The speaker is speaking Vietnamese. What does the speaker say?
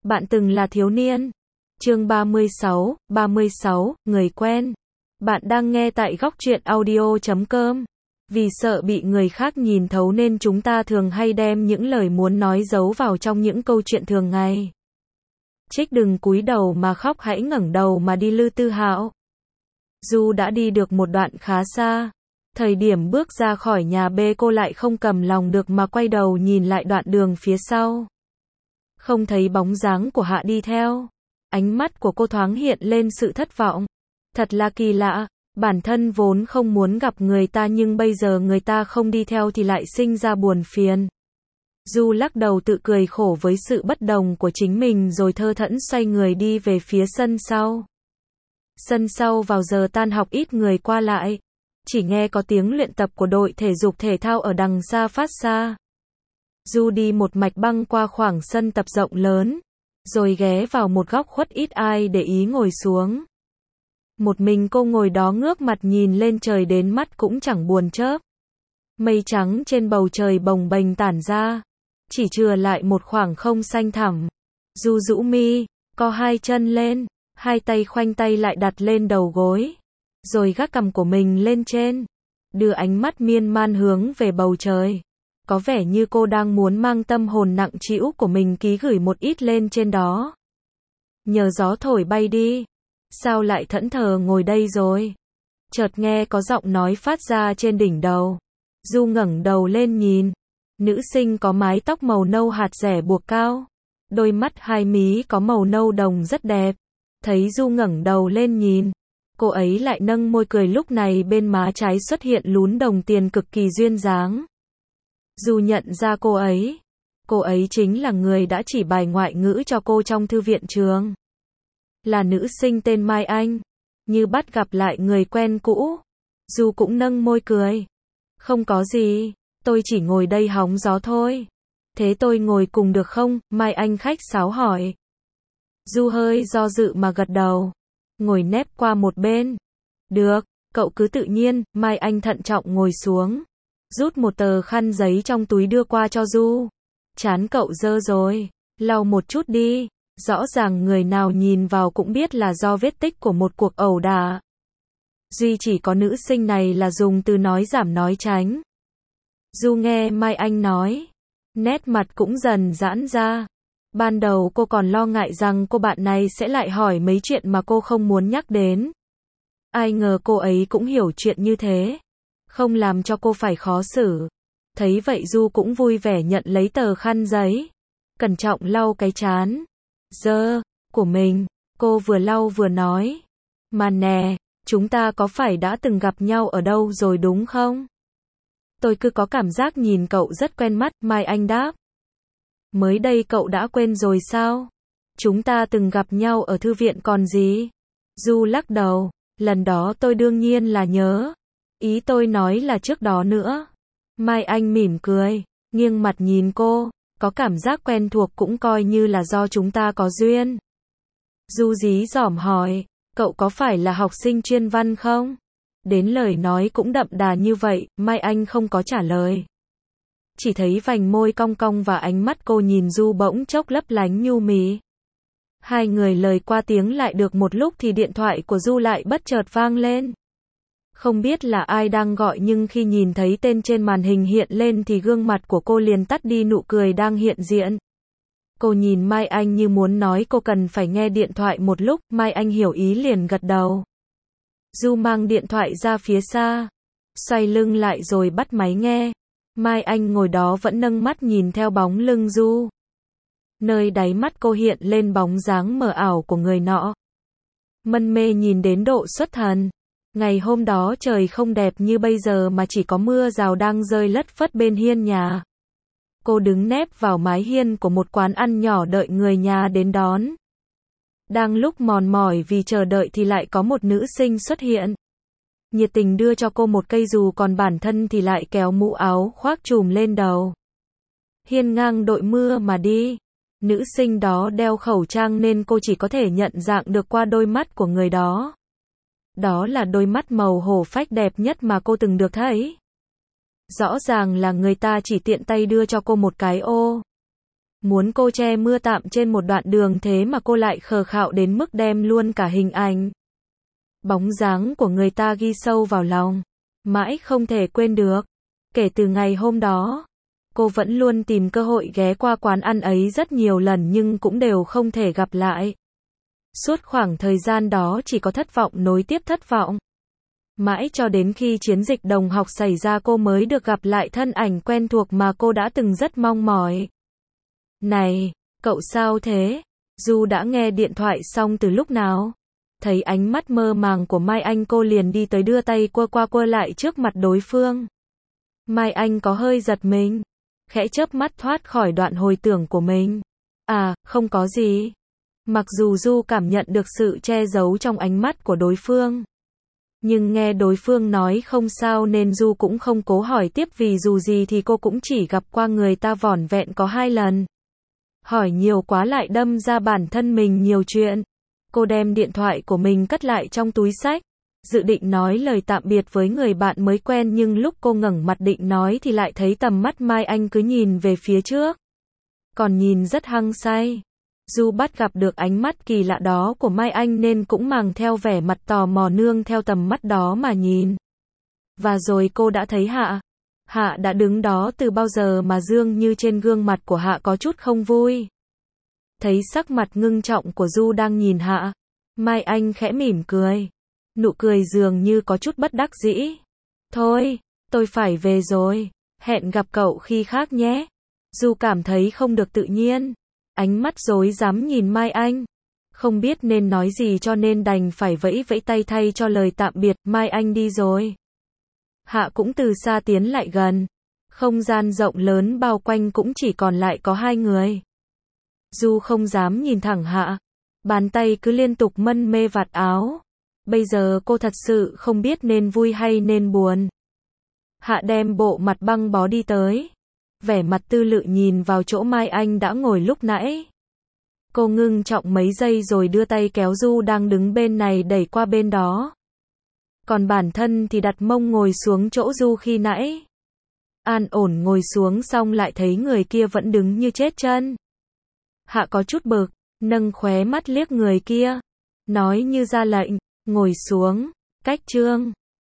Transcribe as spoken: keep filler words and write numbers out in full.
Bạn từng là thiếu niên. Chương ba mươi sáu, ba mươi sáu, người quen. Bạn đang nghe tại góc truyện audio chấm com. Vì sợ bị người khác nhìn thấu nên chúng ta thường hay đem những lời muốn nói giấu vào trong những câu chuyện thường ngày. Trích đừng cúi đầu mà khóc, hãy ngẩng đầu mà đi Lư Tư Hạo. Du đã đi được một đoạn khá xa. Thời điểm bước ra khỏi nhà bê, cô lại không cầm lòng được mà quay đầu nhìn lại đoạn đường phía sau. Không thấy bóng dáng của Hạ đi theo. Ánh mắt của cô thoáng hiện lên sự thất vọng. Thật là kỳ lạ, bản thân vốn không muốn gặp người ta nhưng bây giờ người ta không đi theo thì lại sinh ra buồn phiền. Du lắc đầu tự cười khổ với sự bất đồng của chính mình rồi thơ thẫn xoay người đi về phía sân sau. Sân sau vào giờ tan học ít người qua lại. Chỉ nghe có tiếng luyện tập của đội thể dục thể thao ở đằng xa phát ra. Du đi một mạch băng qua khoảng sân tập rộng lớn, rồi ghé vào một góc khuất ít ai để ý ngồi xuống. Một mình cô ngồi đó ngước mặt nhìn lên trời đến mắt cũng chẳng buồn chớp. Mây trắng trên bầu trời bồng bềnh tản ra, chỉ chừa lại một khoảng không xanh thẳm. Du rũ mi, co hai chân lên, hai tay khoanh tay lại đặt lên đầu gối, rồi gác cằm của mình lên trên, đưa ánh mắt miên man hướng về bầu trời. Có vẻ như cô đang muốn mang tâm hồn nặng trĩu của mình ký gửi một ít lên trên đó. Nhờ gió thổi bay đi. Sao lại thẫn thờ ngồi đây rồi? Chợt nghe có giọng nói phát ra trên đỉnh đầu. Du ngẩng đầu lên nhìn. Nữ sinh có mái tóc màu nâu hạt rẻ buộc cao. Đôi mắt hai mí có màu nâu đồng rất đẹp. Thấy Du ngẩng đầu lên nhìn, cô ấy lại nâng môi cười, lúc này bên má trái xuất hiện lún đồng tiền cực kỳ duyên dáng. Du nhận ra cô ấy. Cô ấy chính là người đã chỉ bài ngoại ngữ cho cô trong thư viện trường. Là nữ sinh tên Mai Anh. Như bắt gặp lại người quen cũ. Du cũng nâng môi cười. Không có gì, tôi chỉ ngồi đây hóng gió thôi. Thế tôi ngồi cùng được không? Mai Anh khách sáo hỏi. Du hơi do dự mà gật đầu. Ngồi nép qua một bên. Được, cậu cứ tự nhiên. Mai Anh thận trọng ngồi xuống. Rút một tờ khăn giấy trong túi đưa qua cho Du. Trán cậu dơ rồi, lau một chút đi. Rõ ràng người nào nhìn vào cũng biết là do vết tích của một cuộc ẩu đả. Duy chỉ có nữ sinh này là dùng từ nói giảm nói tránh. Du nghe Mai Anh nói, nét mặt cũng dần giãn ra. Ban đầu cô còn lo ngại rằng cô bạn này sẽ lại hỏi mấy chuyện mà cô không muốn nhắc đến. Ai ngờ cô ấy cũng hiểu chuyện như thế, không làm cho cô phải khó xử. Thấy vậy Du cũng vui vẻ nhận lấy tờ khăn giấy, cẩn trọng lau cái trán dơ của mình. Cô vừa lau vừa nói, mà nè, chúng ta có phải đã từng gặp nhau ở đâu rồi đúng không? Tôi cứ có cảm giác nhìn cậu rất quen mắt. Mai Anh đáp. Mới đây cậu đã quên rồi sao? Chúng ta từng gặp nhau ở thư viện còn gì? Du lắc đầu, lần đó tôi đương nhiên là nhớ. Ý tôi nói là trước đó nữa. Mai Anh mỉm cười, nghiêng mặt nhìn cô, có cảm giác quen thuộc cũng coi như là do chúng ta có duyên. Du dí dỏm hỏi, cậu có phải là học sinh chuyên văn không? Đến lời nói cũng đậm đà như vậy. Mai Anh không có trả lời. Chỉ thấy vành môi cong cong và ánh mắt cô nhìn Du bỗng chốc lấp lánh nhu mì. Hai người lời qua tiếng lại được một lúc thì điện thoại của Du lại bất chợt vang lên. Không biết là ai đang gọi nhưng khi nhìn thấy tên trên màn hình hiện lên thì gương mặt của cô liền tắt đi nụ cười đang hiện diện. Cô nhìn Mai Anh như muốn nói cô cần phải nghe điện thoại một lúc. Mai Anh hiểu ý liền gật đầu. Du mang điện thoại ra phía xa, xoay lưng lại rồi bắt máy nghe. Mai Anh ngồi đó vẫn nâng mắt nhìn theo bóng lưng Du. Nơi đáy mắt cô hiện lên bóng dáng mờ ảo của người nọ. Mân mê nhìn đến độ xuất thần. Ngày hôm đó trời không đẹp như bây giờ mà chỉ có mưa rào đang rơi lất phất bên hiên nhà. Cô đứng nép vào mái hiên của một quán ăn nhỏ đợi người nhà đến đón. Đang lúc mòn mỏi vì chờ đợi thì lại có một nữ sinh xuất hiện. Nhiệt tình đưa cho cô một cây dù, còn bản thân thì lại kéo mũ áo khoác trùm lên đầu. Hiên ngang đội mưa mà đi. Nữ sinh đó đeo khẩu trang nên cô chỉ có thể nhận dạng được qua đôi mắt của người đó. Đó là đôi mắt màu hổ phách đẹp nhất mà cô từng được thấy. Rõ ràng là người ta chỉ tiện tay đưa cho cô một cái ô. muốn cô che mưa tạm trên một đoạn đường, thế mà cô lại khờ khạo đến mức đem luôn cả hình ảnh bóng dáng của người ta ghi sâu vào lòng, mãi không thể quên được. Kể từ ngày hôm đó, cô vẫn luôn tìm cơ hội ghé qua quán ăn ấy rất nhiều lần nhưng cũng đều không thể gặp lại. Suốt khoảng thời gian đó chỉ có thất vọng nối tiếp thất vọng. Mãi cho đến khi chiến dịch đồng học xảy ra cô mới được gặp lại thân ảnh quen thuộc mà cô đã từng rất mong mỏi. Này, cậu sao thế? Du đã nghe điện thoại xong từ lúc nào? Thấy ánh mắt mơ màng của Mai Anh, cô liền đi tới đưa tay quơ qua quơ lại trước mặt đối phương. Mai Anh có hơi giật mình, khẽ chớp mắt thoát khỏi đoạn hồi tưởng của mình. À, không có gì. Mặc dù Du cảm nhận được sự che giấu trong ánh mắt của đối phương, nhưng nghe đối phương nói không sao nên Du cũng không cố hỏi tiếp, vì dù gì thì cô cũng chỉ gặp qua người ta vỏn vẹn có hai lần. Hỏi nhiều quá lại đâm ra bản thân mình nhiều chuyện. Cô đem điện thoại của mình cất lại trong túi xách, dự định nói lời tạm biệt với người bạn mới quen, nhưng lúc cô ngẩng mặt định nói thì lại thấy tầm mắt Mai Anh cứ nhìn về phía trước, còn nhìn rất hăng say. Du bắt gặp được ánh mắt kỳ lạ đó của Mai Anh nên cũng mang theo vẻ mặt tò mò nương theo tầm mắt đó mà nhìn. Và rồi cô đã thấy Hạ. Hạ đã đứng đó từ bao giờ mà dường như trên gương mặt của Hạ có chút không vui. Thấy sắc mặt ngưng trọng của Du đang nhìn Hạ, Mai Anh khẽ mỉm cười. Nụ cười dường như có chút bất đắc dĩ. Thôi, tôi phải về rồi. Hẹn gặp cậu khi khác nhé. Du cảm thấy không được tự nhiên. Ánh mắt rối rắm nhìn Mai Anh. Không biết nên nói gì cho nên đành phải vẫy vẫy tay thay cho lời tạm biệt. Mai Anh đi rồi. Hạ cũng từ xa tiến lại gần. Không gian rộng lớn bao quanh cũng chỉ còn lại có hai người. Du không dám nhìn thẳng Hạ. Bàn tay cứ liên tục mân mê vạt áo. Bây giờ cô thật sự không biết nên vui hay nên buồn. Hạ đem bộ mặt băng bó đi tới. Vẻ mặt tư lự nhìn vào chỗ Mai Anh đã ngồi lúc nãy. Cô ngưng trọng mấy giây rồi đưa tay kéo Du đang đứng bên này đẩy qua bên đó. Còn bản thân thì đặt mông ngồi xuống chỗ Du khi nãy. An ổn ngồi xuống xong lại thấy người kia vẫn đứng như chết chân. Hạ có chút bực, nâng khóe mắt liếc người kia. Nói như ra lệnh, ngồi xuống, cách chương.